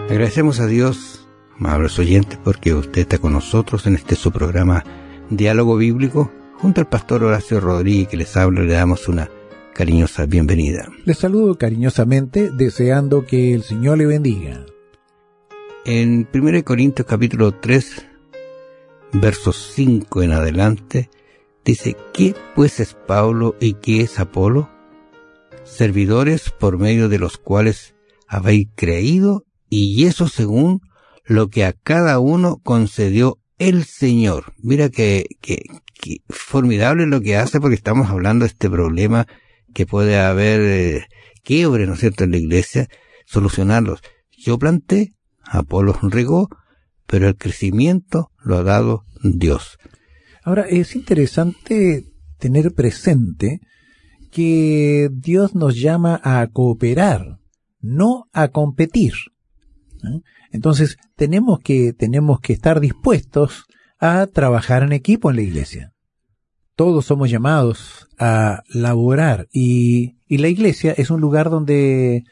Agradecemos a Dios, amables oyentes, porque usted está con nosotros en su programa Diálogo Bíblico, junto al pastor Horacio Rodríguez, que les habla. Le damos una cariñosa bienvenida. Les saludo cariñosamente, deseando que el Señor le bendiga. En 1 Corintios capítulo 3, versos 5 en adelante, dice: ¿Qué pues es Pablo y qué es Apolo? Servidores por medio de los cuales habéis creído, y eso según lo que a cada uno concedió el Señor. Mira que formidable lo que hace, porque estamos hablando de este problema que puede haber quiebre, ¿no es cierto?, en la iglesia. Solucionarlos. Yo planté, Apolo regó, pero el crecimiento lo ha dado Dios. Ahora, es interesante tener presente que Dios nos llama a cooperar, no a competir. Entonces, tenemos que estar dispuestos a trabajar en equipo en la iglesia. Todos somos llamados a laborar, y la iglesia es un lugar donde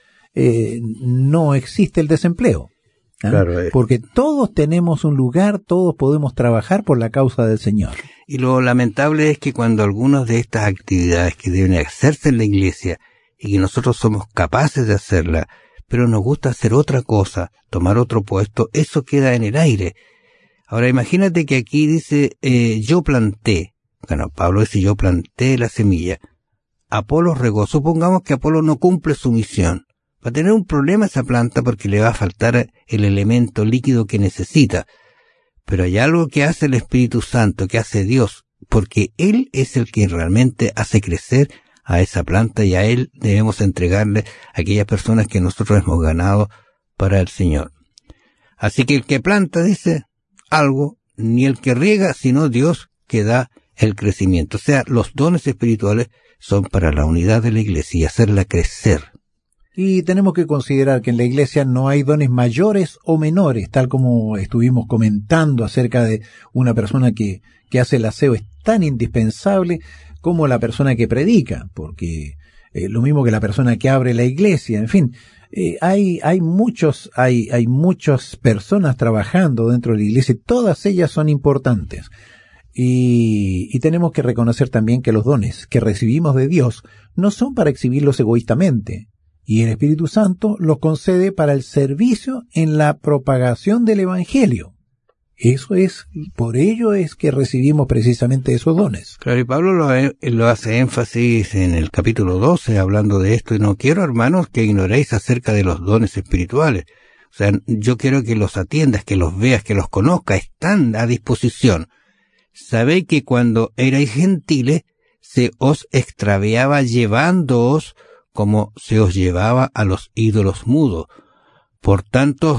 no existe el desempleo. Claro, porque todos tenemos un lugar, todos podemos trabajar por la causa del Señor. Y lo lamentable es que cuando algunas de estas actividades que deben hacerse en la iglesia, y que nosotros somos capaces de hacerla, pero nos gusta hacer otra cosa, tomar otro puesto, eso queda en el aire. Ahora imagínate que aquí dice, yo planté. Bueno, Pablo dice, yo planté la semilla. Apolo regó. Supongamos que Apolo no cumple su misión. Va a tener un problema esa planta porque le va a faltar el elemento líquido que necesita. Pero hay algo que hace el Espíritu Santo, que hace Dios, porque Él es el que realmente hace crecer a esa planta, y a Él debemos entregarle a aquellas personas que nosotros hemos ganado para el Señor. Así que el que planta, dice, algo, ni el que riega, sino Dios que da el crecimiento. O sea, los dones espirituales son para la unidad de la iglesia y hacerla crecer. Y tenemos que considerar que en la iglesia no hay dones mayores o menores, tal como estuvimos comentando acerca de una persona que hace el aseo. Es tan indispensable como la persona que predica, porque lo mismo que la persona que abre la iglesia. En fin, hay muchas personas trabajando dentro de la iglesia, y todas ellas son importantes. Y tenemos que reconocer también que los dones que recibimos de Dios no son para exhibirlos egoístamente, y el Espíritu Santo los concede para el servicio en la propagación del Evangelio. Eso es, por ello es que recibimos precisamente esos dones. Claro, y Pablo lo hace énfasis en el capítulo 12, hablando de esto: y no quiero, hermanos, que ignoréis acerca de los dones espirituales. O sea, yo quiero que los atiendas, que los veas, que los conozcas, están a disposición. Sabéis que cuando erais gentiles, se os extraviaba llevándoos como se os llevaba a los ídolos mudos. Por tanto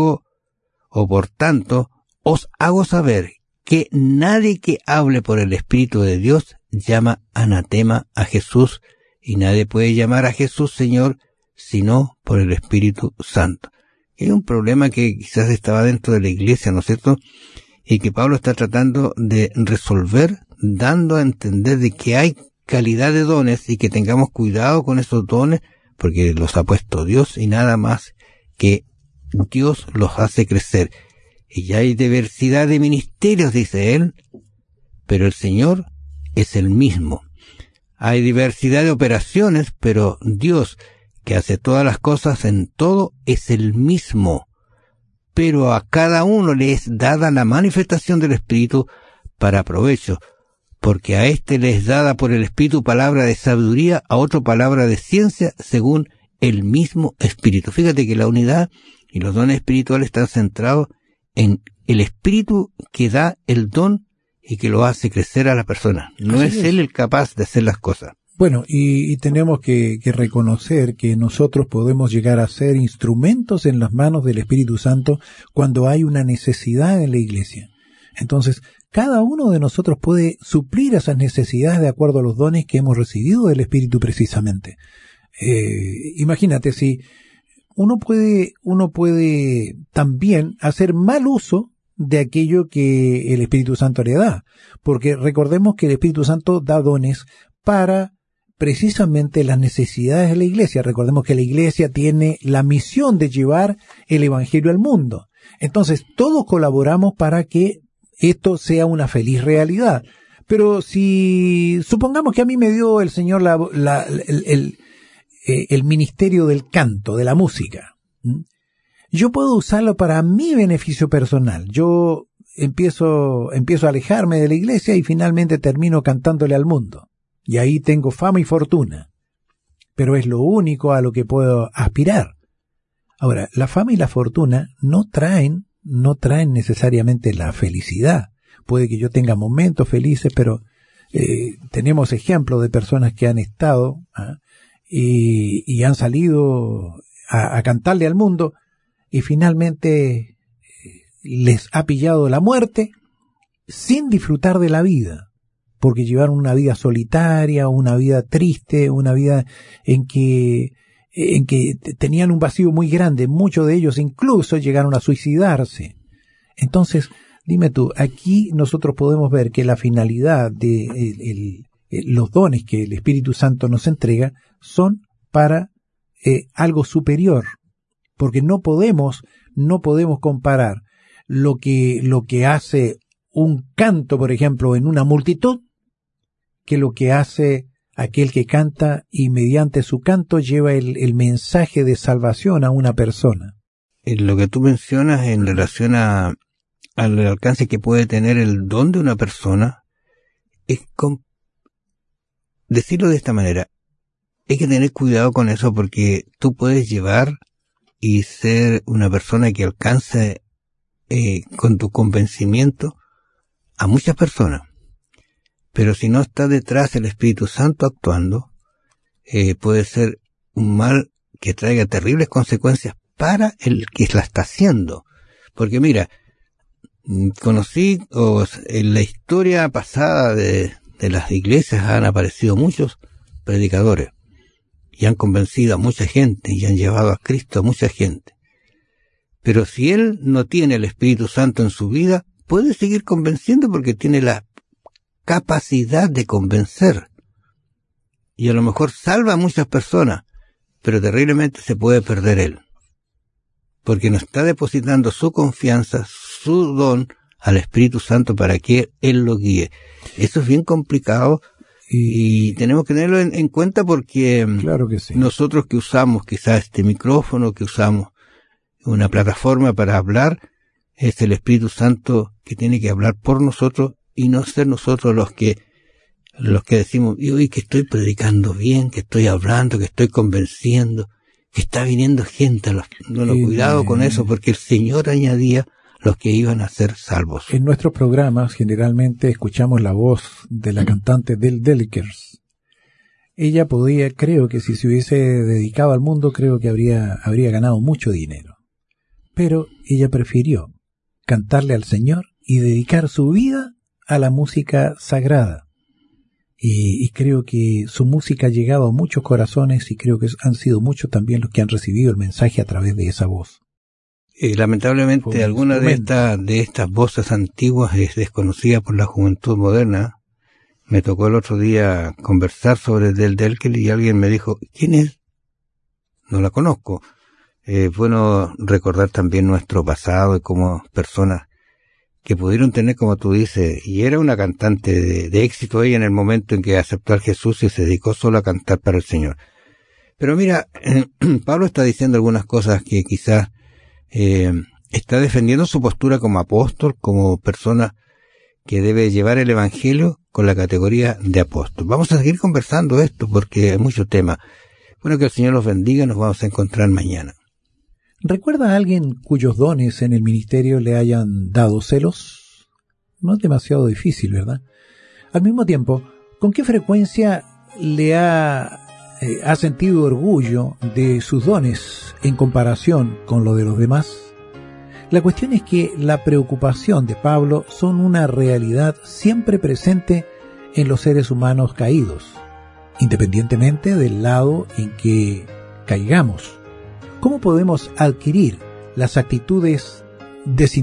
os hago saber que nadie que hable por el Espíritu de Dios llama anatema a Jesús, y nadie puede llamar a Jesús Señor sino por el Espíritu Santo. Hay un problema que quizás estaba dentro de la iglesia, ¿no es cierto?, y que Pablo está tratando de resolver, dando a entender de que hay calidad de dones y que tengamos cuidado con esos dones, porque los ha puesto Dios, y nada más que Dios los hace crecer. Y ya hay diversidad de ministerios, dice él, pero el Señor es el mismo. Hay diversidad de operaciones, pero Dios, que hace todas las cosas en todo, es el mismo. Pero a cada uno le es dada la manifestación del Espíritu para provecho, porque a éste le es dada por el Espíritu palabra de sabiduría, a otro palabra de ciencia, según el mismo Espíritu. Fíjate que la unidad y los dones espirituales están centrados en el Espíritu que da el don y que lo hace crecer a la persona. No es él el capaz de hacer las cosas. Bueno, y tenemos que reconocer que nosotros podemos llegar a ser instrumentos en las manos del Espíritu Santo cuando hay una necesidad en la iglesia. Entonces, cada uno de nosotros puede suplir esas necesidades de acuerdo a los dones que hemos recibido del Espíritu precisamente. Imagínate, si uno puede también hacer mal uso de aquello que el Espíritu Santo le da, porque recordemos que el Espíritu Santo da dones para precisamente las necesidades de la iglesia. Recordemos que la iglesia tiene la misión de llevar el evangelio al mundo. Entonces, todos colaboramos para que esto sea una feliz realidad. Pero si supongamos que a mí me dio el Señor el ministerio del canto, de la música, yo puedo usarlo para mi beneficio personal. Yo empiezo a alejarme de la iglesia y finalmente termino cantándole al mundo. Y ahí tengo fama y fortuna. Pero es lo único a lo que puedo aspirar. Ahora, la fama y la fortuna no traen necesariamente la felicidad. Puede que yo tenga momentos felices, pero tenemos ejemplos de personas que han estado y han salido a cantarle al mundo y finalmente les ha pillado la muerte sin disfrutar de la vida, porque llevaron una vida solitaria, una vida triste, una vida en que tenían un vacío muy grande. Muchos de ellos incluso llegaron a suicidarse. Entonces, dime tú, aquí nosotros podemos ver que la finalidad de los dones que el Espíritu Santo nos entrega son para algo superior, porque no podemos comparar lo que hace un canto, por ejemplo, en una multitud, que lo que hace aquel que canta y mediante su canto lleva el mensaje de salvación a una persona. Lo que tú mencionas en relación al alcance que puede tener el don de una persona, es decirlo de esta manera, hay que tener cuidado con eso, porque tú puedes llevar y ser una persona que alcance con tu convencimiento a muchas personas. Pero si no está detrás el Espíritu Santo actuando, puede ser un mal que traiga terribles consecuencias para el que la está haciendo. Porque mira, conocí en la historia pasada de las iglesias han aparecido muchos predicadores y han convencido a mucha gente y han llevado a Cristo a mucha gente. Pero si él no tiene el Espíritu Santo en su vida, puede seguir convenciendo porque tiene la capacidad de convencer. Y a lo mejor salva a muchas personas, pero terriblemente se puede perder él. Porque no está depositando su confianza, su don al Espíritu Santo para que él lo guíe. Eso es bien complicado y tenemos que tenerlo en cuenta porque claro que sí. Nosotros que usamos quizás este micrófono, que usamos una plataforma para hablar, es el Espíritu Santo que tiene que hablar por nosotros y no ser nosotros los que decimos, uy, que estoy predicando bien, que estoy hablando, que estoy convenciendo, que está viniendo gente. Cuidado con eso, porque el Señor añadía los que iban a ser salvos. En nuestros programas generalmente escuchamos la voz de la cantante Del Delkers. Ella creo que si se hubiese dedicado al mundo, creo que habría ganado mucho dinero. Pero ella prefirió cantarle al Señor y dedicar su vida a la música sagrada. Y creo que su música ha llegado a muchos corazones y creo que han sido muchos también los que han recibido el mensaje a través de esa voz. Lamentablemente alguna de estas voces antiguas es desconocida por la juventud moderna. Me tocó el otro día conversar sobre Del Delkel y alguien me dijo, ¿quién es? No la conozco. Bueno recordar también nuestro pasado y como personas que pudieron tener, como tú dices, y era una cantante de éxito ella en el momento en que aceptó a Jesús y se dedicó solo a cantar para el Señor. Pero mira, Pablo está diciendo algunas cosas que quizás está defendiendo su postura como apóstol, como persona que debe llevar el Evangelio con la categoría de apóstol. Vamos a seguir conversando esto porque hay mucho tema. Bueno, que el Señor los bendiga, nos vamos a encontrar mañana. ¿Recuerda a alguien cuyos dones en el ministerio le hayan dado celos? No es demasiado difícil, ¿verdad? Al mismo tiempo, ¿con qué frecuencia le ha sentido orgullo de sus dones en comparación con lo de los demás? La cuestión es que la preocupación de Pablo son una realidad siempre presente en los seres humanos caídos, independientemente del lado en que caigamos. ¿Cómo podemos adquirir las actitudes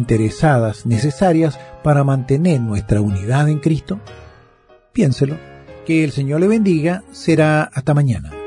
desinteresadas necesarias para mantener nuestra unidad en Cristo? Piénselo Que el Señor le bendiga. Será hasta mañana.